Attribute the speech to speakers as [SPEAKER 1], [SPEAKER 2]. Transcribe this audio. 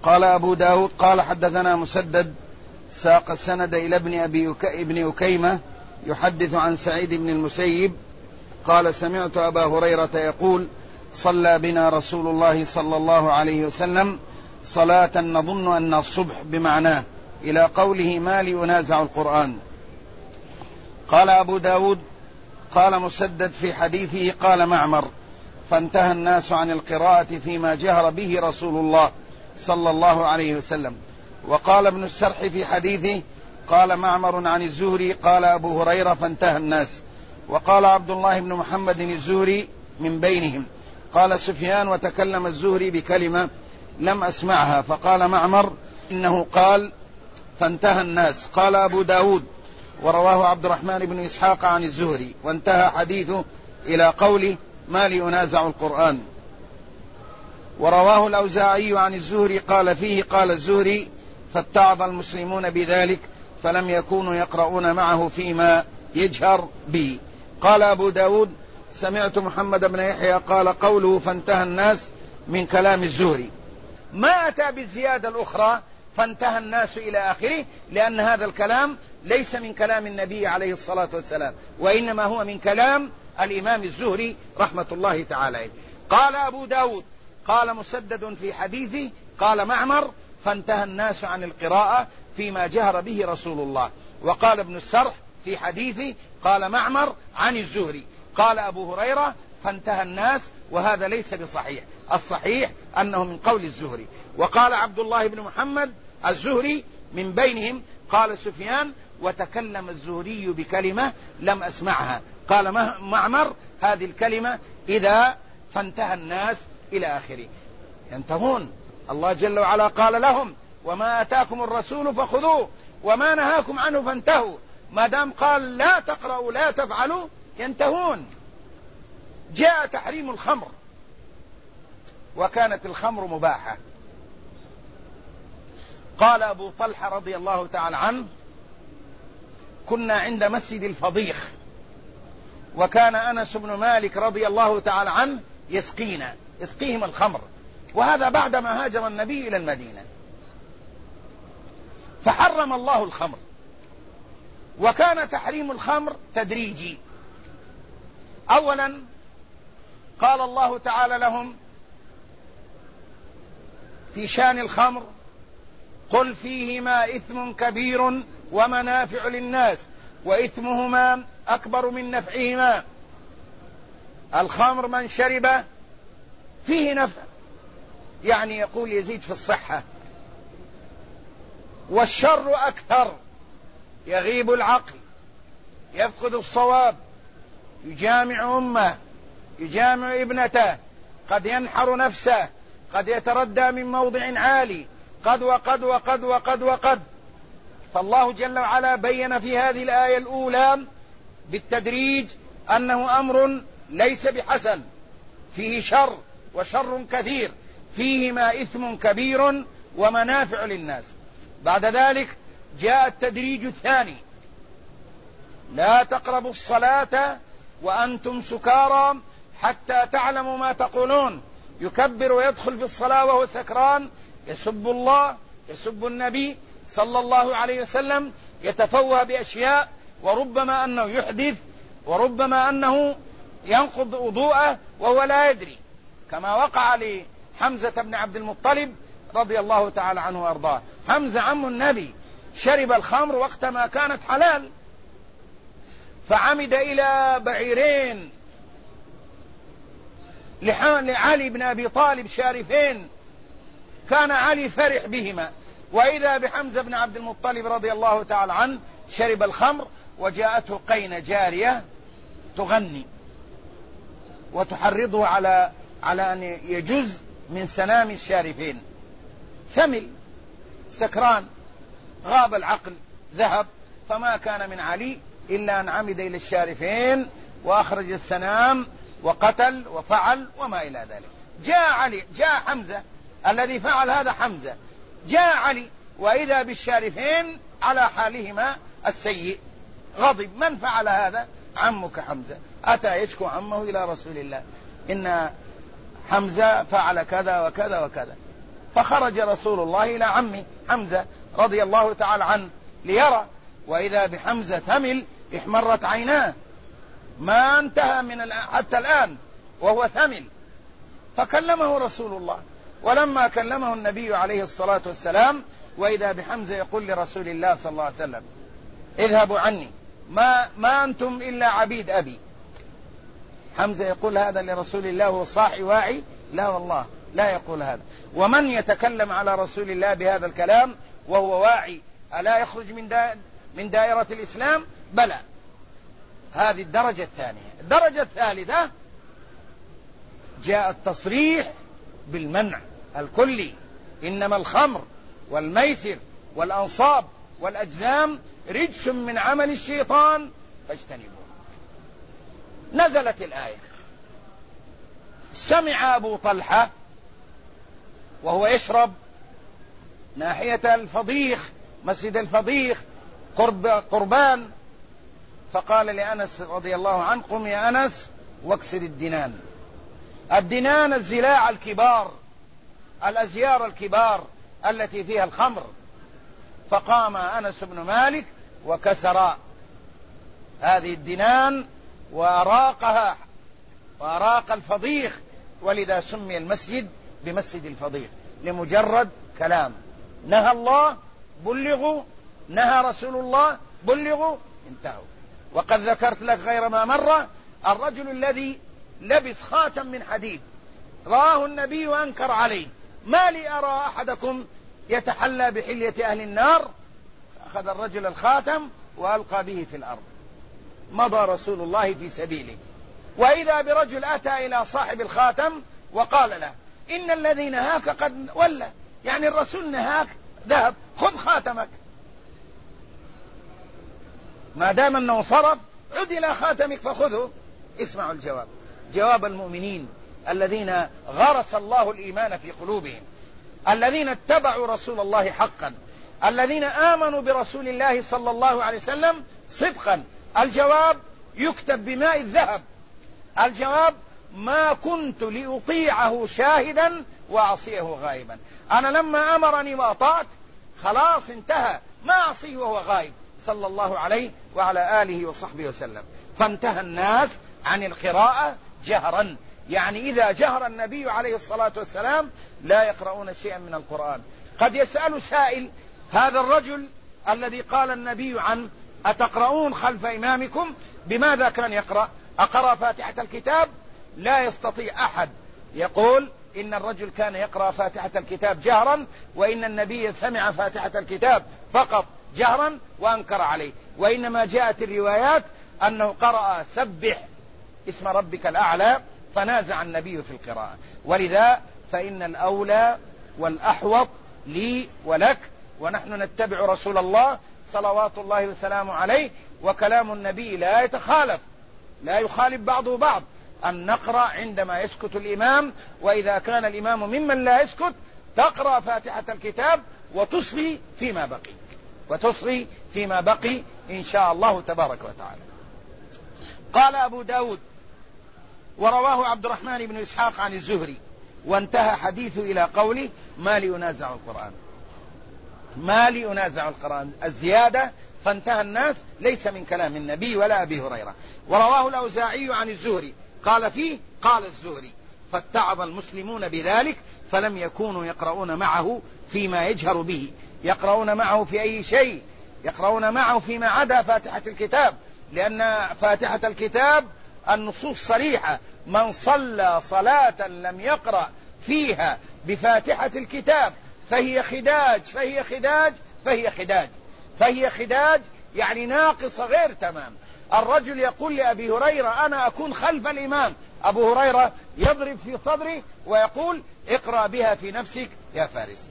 [SPEAKER 1] قال أبو داود قال حدثنا مسدد ساق السند إلى ابن أكيمة يحدث عن سعيد بن المسيب قال سمعت أبا هريرة يقول صلى بنا رسول الله صلى الله عليه وسلم صلاة نظن أن الصبح بمعناه إلى قوله ما لي أنازع القرآن. قال أبو داود قال مسدد في حديثه قال معمر فانتهى الناس عن القراءة فيما جهر به رسول الله صلى الله عليه وسلم. وقال ابن السرح في حديثه قال معمر عن الزهري قال أبو هريرة فانتهى الناس. وقال عبد الله بن محمد الزهري من بينهم قال سفيان وتكلم الزهري بكلمة لم أسمعها فقال معمر إنه قال فانتهى الناس. قال أبو داود ورواه عبد الرحمن بن إسحاق عن الزهري وانتهى حديثه إلى قوله ما لي أنازع القرآن. ورواه الأوزاعي عن الزهري قال فيه قال الزهري فاتعظ المسلمون بذلك فلم يكونوا يقرؤون معه فيما يجهر به. قال أبو داود سمعت محمد بن يحيى قال قوله فانتهى الناس من كلام الزهري ما أتى بالزيادة الأخرى فانتهى الناس إلى آخره لأن هذا الكلام ليس من كلام النبي عليه الصلاة والسلام وإنما هو من كلام الإمام الزهري رحمة الله تعالى. قال أبو داود قال مسدد في حديثه قال معمر فانتهى الناس عن القراءة فيما جهر به رسول الله. وقال ابن السرح في حديثه قال معمر عن الزهري قال أبو هريرة فانتهى الناس وهذا ليس بصحيح الصحيح أنه من قول الزهري. وقال عبد الله بن محمد الزهري من بينهم قال سفيان وتكلم الزهري بكلمة لم أسمعها قال معمر هذه الكلمة إذا فانتهى الناس إلى آخره ينتهون. الله جل وعلا قال لهم وما أتاكم الرسول فخذوه وما نهاكم عنه فانتهوا ما دام قال لا تقرأوا لا تفعلوا ينتهون. جاء تحريم الخمر وكانت الخمر مباحة. قال أبو طلحة رضي الله تعالى عنه كنا عند مسجد الفضيخ وكان أنس بن مالك رضي الله تعالى عنه يسقيهم الخمر وهذا بعدما هاجر النبي إلى المدينة فحرم الله الخمر وكان تحريم الخمر تدريجي. أولا قال الله تعالى لهم في شان الخمر قل فيهما إثم كبير ومنافع للناس وإثمهما أكبر من نفعهما. الخمر من شرب فيه نفع يعني يقول يزيد في الصحة والشر أكثر يغيب العقل يفقد الصواب يجامع أمه يجامع ابنته قد ينحر نفسه قد يتردى من موضع عالي قد وقد وقد وقد وقد. فالله جل وعلا بين في هذه الآية الأولى بالتدريج أنه أمر ليس بحسن فيه شر وشر كثير فيهما إثم كبير ومنافع للناس. بعد ذلك جاء التدريج الثاني لا تقربوا الصلاة وأنتم سكارى حتى تعلموا ما تقولون. يكبر ويدخل في الصلاة وهو سكران يسب الله يسب النبي صلى الله عليه وسلم يتفوه بأشياء وربما أنه يحدث وربما أنه ينقض وضوءه وهو لا يدري كما وقع لحمزة بن عبد المطلب رضي الله تعالى عنه وأرضاه. حمزة عم النبي شرب الخمر وقت ما كانت حلال فعمد إلى بعيرين لعلي بن أبي طالب شارفين كان علي فرح بهما وإذا بحمزة بن عبد المطلب رضي الله تعالى عنه شرب الخمر وجاءته قينة جارية تغني وتحرضه على أن يجز من سنام الشارفين ثمل سكران غاب العقل ذهب فما كان من علي إلا أن عمد إلى الشارفين وأخرج السنام وقتل وفعل وما إلى ذلك. جاء حمزة الذي فعل هذا حمزة جاء علي وإذا بالشارفين على حالهما السيء غضب من فعل هذا؟ عمك حمزة أتى يشكو عمه إلى رسول الله إن حمزة فعل كذا وكذا وكذا فخرج رسول الله إلى عمه حمزة رضي الله تعالى عنه ليرى، وإذا بحمزة ثمل احمرت عيناه، ما انتهى من حتى الآن وهو ثمل. فكلمه رسول الله، ولما كلمه النبي عليه الصلاة والسلام وإذا بحمزة يقول لرسول الله صلى الله عليه وسلم: اذهبوا عني، ما أنتم إلا عبيد أبي. حمزة يقول هذا لرسول الله وهو صاحي واعي؟ لا والله لا يقول هذا. ومن يتكلم على رسول الله بهذا الكلام وهو واعي ألا يخرج من دائرة الإسلام؟ بلى. هذه الدرجة الثانية. الدرجة الثالثة جاء التصريح بالمنع الكلي: إنما الخمر والميسر والأنصاب والأجزام رجس من عمل الشيطان فاجتنبوه. نزلت الآية. سمع أبو طلحة وهو يشرب ناحية الفضيخ، مسجد الفضيخ قربان، فقال لأنس رضي الله عنه: قم يا أنس واكسر الدنان. الدنان الزلاع الكبار، الأزيار الكبار التي فيها الخمر. فقام أنس بن مالك وكسر هذه الدنان وأراقها وأراق الفضيخ، ولذا سمي المسجد بمسجد الفضيخ، لمجرد كلام. نهى الله بلغوا، نهى رسول الله بلغوا، انتهوا. وقد ذكرت لك غير ما مرة الرجل الذي لبس خاتم من حديد، رآه النبي وأنكر عليه: ما لي أرى أحدكم يتحلى بحلية أهل النار. أخذ الرجل الخاتم وألقى به في الأرض، مضى رسول الله في سبيله. وإذا برجل أتى إلى صاحب الخاتم وقال له: إن الذي نهاك قد ولى، يعني الرسول نهاك ذهب، خذ خاتمك. ما دام أنه صرف عد إلى خاتمك فخذه. اسمعوا الجواب، جواب المؤمنين الذين غرس الله الإيمان في قلوبهم، الذين اتبعوا رسول الله حقا، الذين آمنوا برسول الله صلى الله عليه وسلم صدقا. الجواب يكتب بماء الذهب. الجواب: ما كنت لأطيعه شاهدا وأعصيه غائبا. أنا لما أمرني وأطعت خلاص انتهى، ما أعصيه وهو غائب، صلى الله عليه وعلى آله وصحبه وسلم. فانتهى الناس عن القراءة جهرا، يعني إذا جهر النبي عليه الصلاة والسلام لا يقرؤون شيئا من القرآن. قد يسأل سائل: هذا الرجل الذي قال النبي عنه: أتقرؤون خلف إمامكم؟ بماذا كان يقرأ؟ أقرأ فاتحة الكتاب؟ لا يستطيع أحد يقول إن الرجل كان يقرأ فاتحة الكتاب جهرا، وإن النبي سمع فاتحة الكتاب فقط جهرا وأنكر عليه. وإنما جاءت الروايات أنه قرأ سبح اسم ربك الأعلى، فنازع النبي في القراءة. ولذا فإن الأولى والأحوط لي ولك، ونحن نتبع رسول الله صلوات الله وسلامه عليه، وكلام النبي لا يتخالف، لا يخالف بعضه بعض، أن نقرأ عندما يسكت الإمام. وإذا كان الإمام ممن لا يسكت تقرأ فاتحة الكتاب وتصغي فيما بقي إن شاء الله تبارك وتعالى. قال أبو داود: ورواه عبد الرحمن بن إسحاق عن الزهري، وانتهى حديثه إلى قوله: ما لي أنازع القرآن، الزيادة. فانتهى الناس، ليس من كلام النبي ولا أبي هريرة. ورواه الأوزاعي عن الزهري قال فيه: قال الزهري: فاتعظ المسلمون بذلك فلم يكونوا يقرؤون معه فيما يجهر به. يقرؤون معه في أي شيء؟ يقرؤون معه فيما عدا فاتحة الكتاب، لأن فاتحة الكتاب النصوص صريحة: من صلى صلاة لم يقرأ فيها بفاتحة الكتاب فهي خداج، يعني ناقصة غير تمام. الرجل يقول لأبي هريرة: أنا أكون خلف الإمام. أبو هريرة يضرب في صدره ويقول: اقرأ بها في نفسك يا فارس.